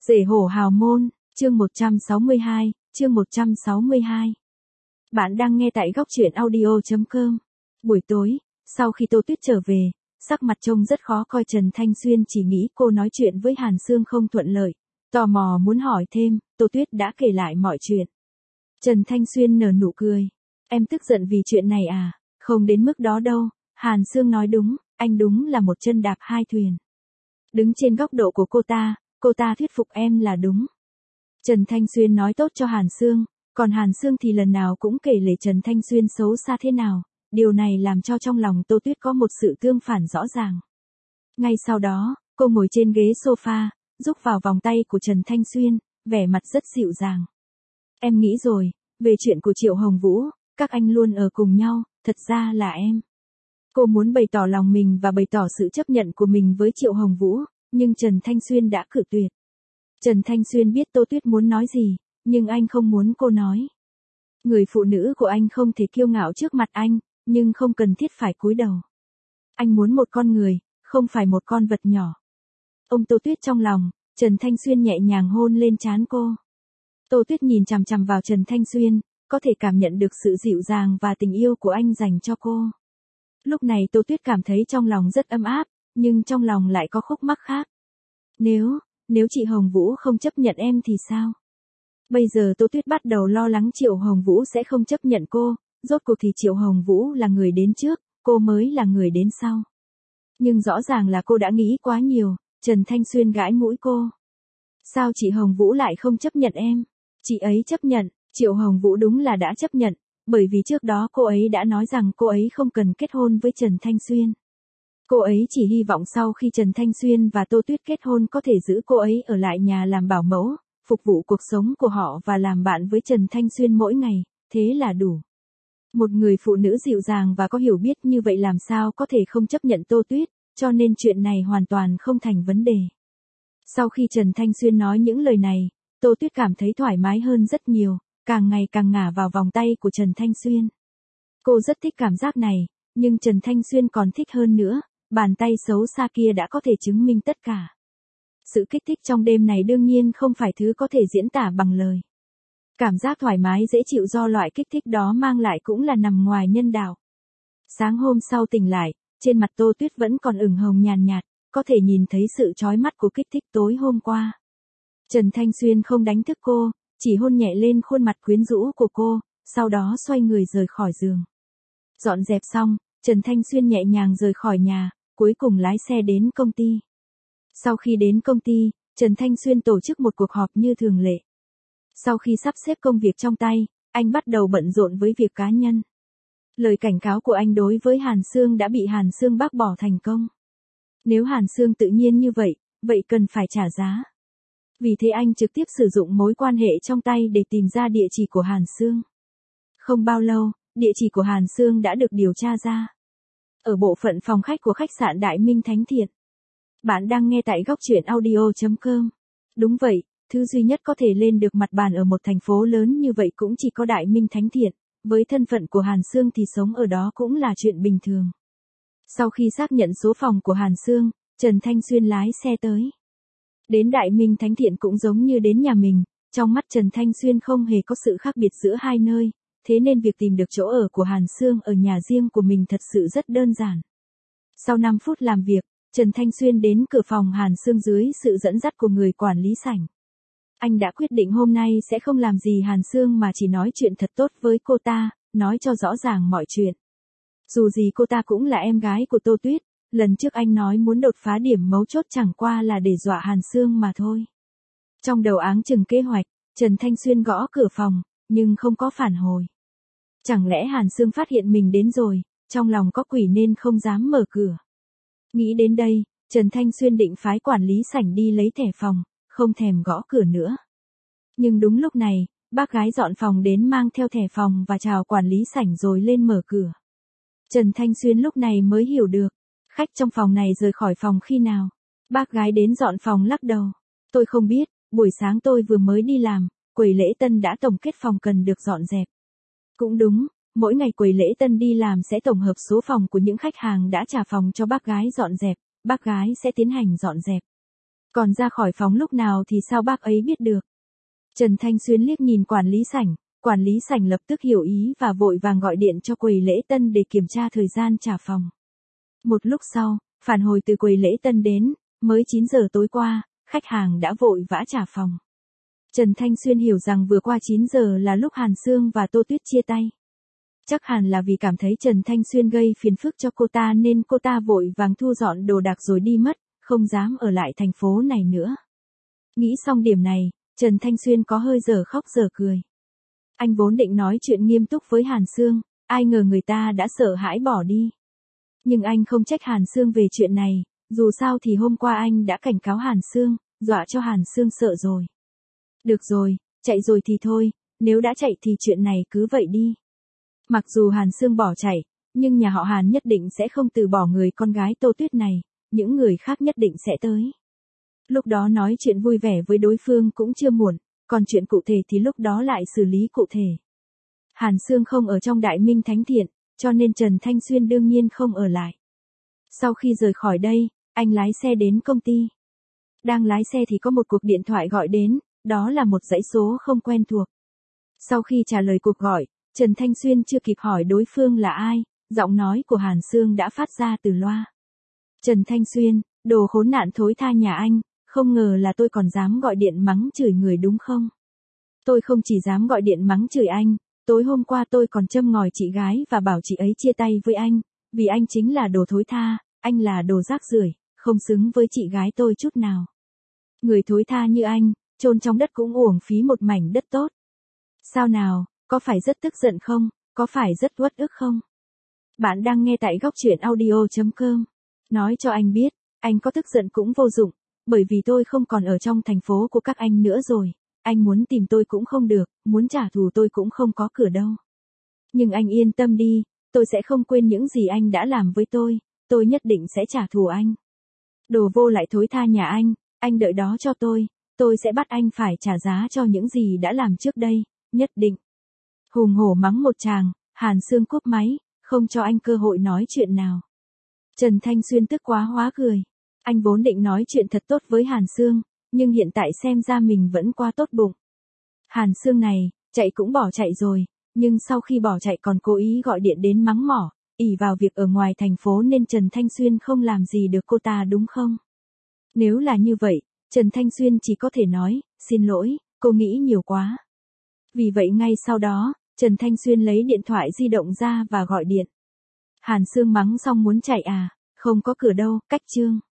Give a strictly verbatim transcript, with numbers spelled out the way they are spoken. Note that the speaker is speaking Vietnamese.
Rể hổ hào môn, chương một trăm sáu mươi hai, chương một trăm sáu mươi hai. Bạn đang nghe tại góc truyện audio chấm com. Buổi tối, sau khi Tô Tuyết trở về, sắc mặt trông rất khó coi. Trần Thanh Xuyên chỉ nghĩ cô nói chuyện với Hàn Sương không thuận lợi, tò mò muốn hỏi thêm, Tô Tuyết đã kể lại mọi chuyện. Trần Thanh Xuyên nở nụ cười. Em tức giận vì chuyện này à? Không đến mức đó đâu, Hàn Sương nói đúng, anh đúng là một chân đạp hai thuyền. Đứng trên góc độ của cô ta, cô ta thuyết phục em là đúng. Trần Thanh Xuyên nói tốt cho Hàn Sương, còn Hàn Sương thì lần nào cũng kể lể Trần Thanh Xuyên xấu xa thế nào, điều này làm cho trong lòng Tô Tuyết có một sự tương phản rõ ràng. Ngay sau đó, cô ngồi trên ghế sofa, rúc vào vòng tay của Trần Thanh Xuyên, vẻ mặt rất dịu dàng. Em nghĩ rồi, về chuyện của Triệu Hồng Vũ, các anh luôn ở cùng nhau, thật ra là em. Cô muốn bày tỏ lòng mình và bày tỏ sự chấp nhận của mình với Triệu Hồng Vũ, nhưng Trần Thanh Xuyên đã cự tuyệt. Trần Thanh Xuyên biết Tô Tuyết muốn nói gì, nhưng anh không muốn cô nói. Người phụ nữ của anh không thể kiêu ngạo trước mặt anh, nhưng không cần thiết phải cúi đầu. Anh muốn một con người, không phải một con vật nhỏ. Ôm Tô Tuyết trong lòng, Trần Thanh Xuyên nhẹ nhàng hôn lên trán cô. Tô Tuyết nhìn chằm chằm vào Trần Thanh Xuyên, có thể cảm nhận được sự dịu dàng và tình yêu của anh dành cho cô. Lúc này Tô Tuyết cảm thấy trong lòng rất ấm áp, nhưng trong lòng lại có khúc mắc khác. Nếu, nếu chị Hồng Vũ không chấp nhận em thì sao? Bây giờ Tô Tuyết bắt đầu lo lắng Triệu Hồng Vũ sẽ không chấp nhận cô, rốt cuộc thì Triệu Hồng Vũ là người đến trước, cô mới là người đến sau. Nhưng rõ ràng là cô đã nghĩ quá nhiều, Trần Thanh Xuyên gãi mũi cô. Sao chị Hồng Vũ lại không chấp nhận em? Chị ấy chấp nhận, Triệu Hồng Vũ đúng là đã chấp nhận, bởi vì trước đó cô ấy đã nói rằng cô ấy không cần kết hôn với Trần Thanh Xuyên. Cô ấy chỉ hy vọng sau khi Trần Thanh Xuyên và Tô Tuyết kết hôn có thể giữ cô ấy ở lại nhà làm bảo mẫu, phục vụ cuộc sống của họ và làm bạn với Trần Thanh Xuyên mỗi ngày, thế là đủ. Một người phụ nữ dịu dàng và có hiểu biết như vậy làm sao có thể không chấp nhận Tô Tuyết, cho nên chuyện này hoàn toàn không thành vấn đề. Sau khi Trần Thanh Xuyên nói những lời này, Tô Tuyết cảm thấy thoải mái hơn rất nhiều, càng ngày càng ngả vào vòng tay của Trần Thanh Xuyên. Cô rất thích cảm giác này, nhưng Trần Thanh Xuyên còn thích hơn nữa, bàn tay xấu xa kia đã có thể chứng minh tất cả. Sự kích thích trong đêm này đương nhiên không phải thứ có thể diễn tả bằng lời. Cảm giác thoải mái dễ chịu do loại kích thích đó mang lại cũng là nằm ngoài nhân đạo. Sáng hôm sau tỉnh lại, trên mặt Tô Tuyết vẫn còn ửng hồng nhàn nhạt, có thể nhìn thấy sự chói mắt của kích thích tối hôm qua. Trần Thanh Xuyên không đánh thức cô, chỉ hôn nhẹ lên khuôn mặt quyến rũ của cô, sau đó xoay người rời khỏi giường. Dọn dẹp xong, Trần Thanh Xuyên nhẹ nhàng rời khỏi nhà, cuối cùng lái xe đến công ty. Sau khi đến công ty, Trần Thanh Xuyên tổ chức một cuộc họp như thường lệ. Sau khi sắp xếp công việc trong tay, anh bắt đầu bận rộn với việc cá nhân. Lời cảnh cáo của anh đối với Hàn Sương đã bị Hàn Sương bác bỏ thành công. Nếu Hàn Sương tự nhiên như vậy, vậy cần phải trả giá. Vì thế anh trực tiếp sử dụng mối quan hệ trong tay để tìm ra địa chỉ của Hàn Sương. Không bao lâu, địa chỉ của Hàn Sương đã được điều tra ra. Ở bộ phận phòng khách của khách sạn Đại Minh Thánh Thiện. Bạn đang nghe tại góc truyện audio chấm com. Đúng vậy, thứ duy nhất có thể lên được mặt bàn ở một thành phố lớn như vậy cũng chỉ có Đại Minh Thánh Thiện, với thân phận của Hàn Sương thì sống ở đó cũng là chuyện bình thường. Sau khi xác nhận số phòng của Hàn Sương, Trần Thanh Xuyên lái xe tới. Đến Đại Minh Thánh Thiện cũng giống như đến nhà mình, trong mắt Trần Thanh Xuyên không hề có sự khác biệt giữa hai nơi, thế nên việc tìm được chỗ ở của Hàn Sương ở nhà riêng của mình thật sự rất đơn giản. Sau năm phút làm việc, Trần Thanh Xuyên đến cửa phòng Hàn Sương dưới sự dẫn dắt của người quản lý sảnh. Anh đã quyết định hôm nay sẽ không làm gì Hàn Sương mà chỉ nói chuyện thật tốt với cô ta, nói cho rõ ràng mọi chuyện. Dù gì cô ta cũng là em gái của Tô Tuyết, lần trước anh nói muốn đột phá điểm mấu chốt chẳng qua là để dọa Hàn Sương mà thôi. Trong đầu áng chừng kế hoạch, Trần Thanh Xuyên gõ cửa phòng, nhưng không có phản hồi. Chẳng lẽ Hàn Sương phát hiện mình đến rồi, trong lòng có quỷ nên không dám mở cửa. Nghĩ đến đây, Trần Thanh Xuyên định phái quản lý sảnh đi lấy thẻ phòng, không thèm gõ cửa nữa. Nhưng đúng lúc này, bác gái dọn phòng đến mang theo thẻ phòng và chào quản lý sảnh rồi lên mở cửa. Trần Thanh Xuyên lúc này mới hiểu được, khách trong phòng này rời khỏi phòng khi nào. Bác gái đến dọn phòng lắc đầu. Tôi không biết, buổi sáng tôi vừa mới đi làm, quầy lễ tân đã tổng kết phòng cần được dọn dẹp. Cũng đúng, mỗi ngày quầy lễ tân đi làm sẽ tổng hợp số phòng của những khách hàng đã trả phòng cho bác gái dọn dẹp, bác gái sẽ tiến hành dọn dẹp. Còn ra khỏi phòng lúc nào thì sao bác ấy biết được? Trần Thanh Xuyên liếc nhìn quản lý sảnh, quản lý sảnh lập tức hiểu ý và vội vàng gọi điện cho quầy lễ tân để kiểm tra thời gian trả phòng. Một lúc sau, phản hồi từ quầy lễ tân đến, mới chín giờ tối qua, khách hàng đã vội vã trả phòng. Trần Thanh Xuyên hiểu rằng vừa qua chín giờ là lúc Hàn Sương và Tô Tuyết chia tay. Chắc hẳn là vì cảm thấy Trần Thanh Xuyên gây phiền phức cho cô ta nên cô ta vội vàng thu dọn đồ đạc rồi đi mất, không dám ở lại thành phố này nữa. Nghĩ xong điểm này, Trần Thanh Xuyên có hơi dở khóc dở cười. Anh vốn định nói chuyện nghiêm túc với Hàn Sương, ai ngờ người ta đã sợ hãi bỏ đi. Nhưng anh không trách Hàn Sương về chuyện này, dù sao thì hôm qua anh đã cảnh cáo Hàn Sương, dọa cho Hàn Sương sợ rồi. Được rồi, chạy rồi thì thôi, nếu đã chạy thì chuyện này cứ vậy đi. Mặc dù Hàn Sương bỏ chạy, nhưng nhà họ Hàn nhất định sẽ không từ bỏ người con gái Tô Tuyết này, những người khác nhất định sẽ tới. Lúc đó nói chuyện vui vẻ với đối phương cũng chưa muộn, còn chuyện cụ thể thì lúc đó lại xử lý cụ thể. Hàn Sương không ở trong Đại Minh Thánh Thiện, cho nên Trần Thanh Xuyên đương nhiên không ở lại. Sau khi rời khỏi đây, anh lái xe đến công ty. Đang lái xe thì có một cuộc điện thoại gọi đến, đó là một dãy số không quen thuộc. Sau khi trả lời cuộc gọi, Trần Thanh Xuyên chưa kịp hỏi đối phương là ai, giọng nói của Hàn Sương đã phát ra từ loa. Trần Thanh Xuyên, đồ khốn nạn thối tha nhà anh, không ngờ là tôi còn dám gọi điện mắng chửi người đúng không? Tôi không chỉ dám gọi điện mắng chửi anh, tối hôm qua tôi còn châm ngòi chị gái và bảo chị ấy chia tay với anh, vì anh chính là đồ thối tha, anh là đồ rác rưởi, không xứng với chị gái tôi chút nào. Người thối tha như anh, chôn trong đất cũng uổng phí một mảnh đất tốt. Sao nào, có phải rất tức giận không, có phải rất uất ức không? Bạn đang nghe tại góc truyện audio chấm com. Nói cho anh biết, anh có tức giận cũng vô dụng, bởi vì tôi không còn ở trong thành phố của các anh nữa rồi. Anh muốn tìm tôi cũng không được, muốn trả thù tôi cũng không có cửa đâu. Nhưng anh yên tâm đi, tôi sẽ không quên những gì anh đã làm với tôi, tôi nhất định sẽ trả thù anh. Đồ vô lại thối tha nhà anh, anh đợi đó cho tôi, tôi sẽ bắt anh phải trả giá cho những gì đã làm trước đây, nhất định. Hùng hổ mắng một tràng, Hàn Sương cúp máy, không cho anh cơ hội nói chuyện nào. Trần Thanh Xuyên tức quá hóa cười. Anh vốn định nói chuyện thật tốt với Hàn Sương, nhưng hiện tại xem ra mình vẫn quá tốt bụng. Hàn Sương này, chạy cũng bỏ chạy rồi, nhưng sau khi bỏ chạy còn cố ý gọi điện đến mắng mỏ, ỷ vào việc ở ngoài thành phố nên Trần Thanh Xuyên không làm gì được cô ta đúng không? Nếu là như vậy, Trần Thanh Xuyên chỉ có thể nói, xin lỗi, cô nghĩ nhiều quá. Vì vậy ngay sau đó, Trần Thanh Xuyên lấy điện thoại di động ra và gọi điện. Hàn Sương mắng xong muốn chạy à, không có cửa đâu, cách chương.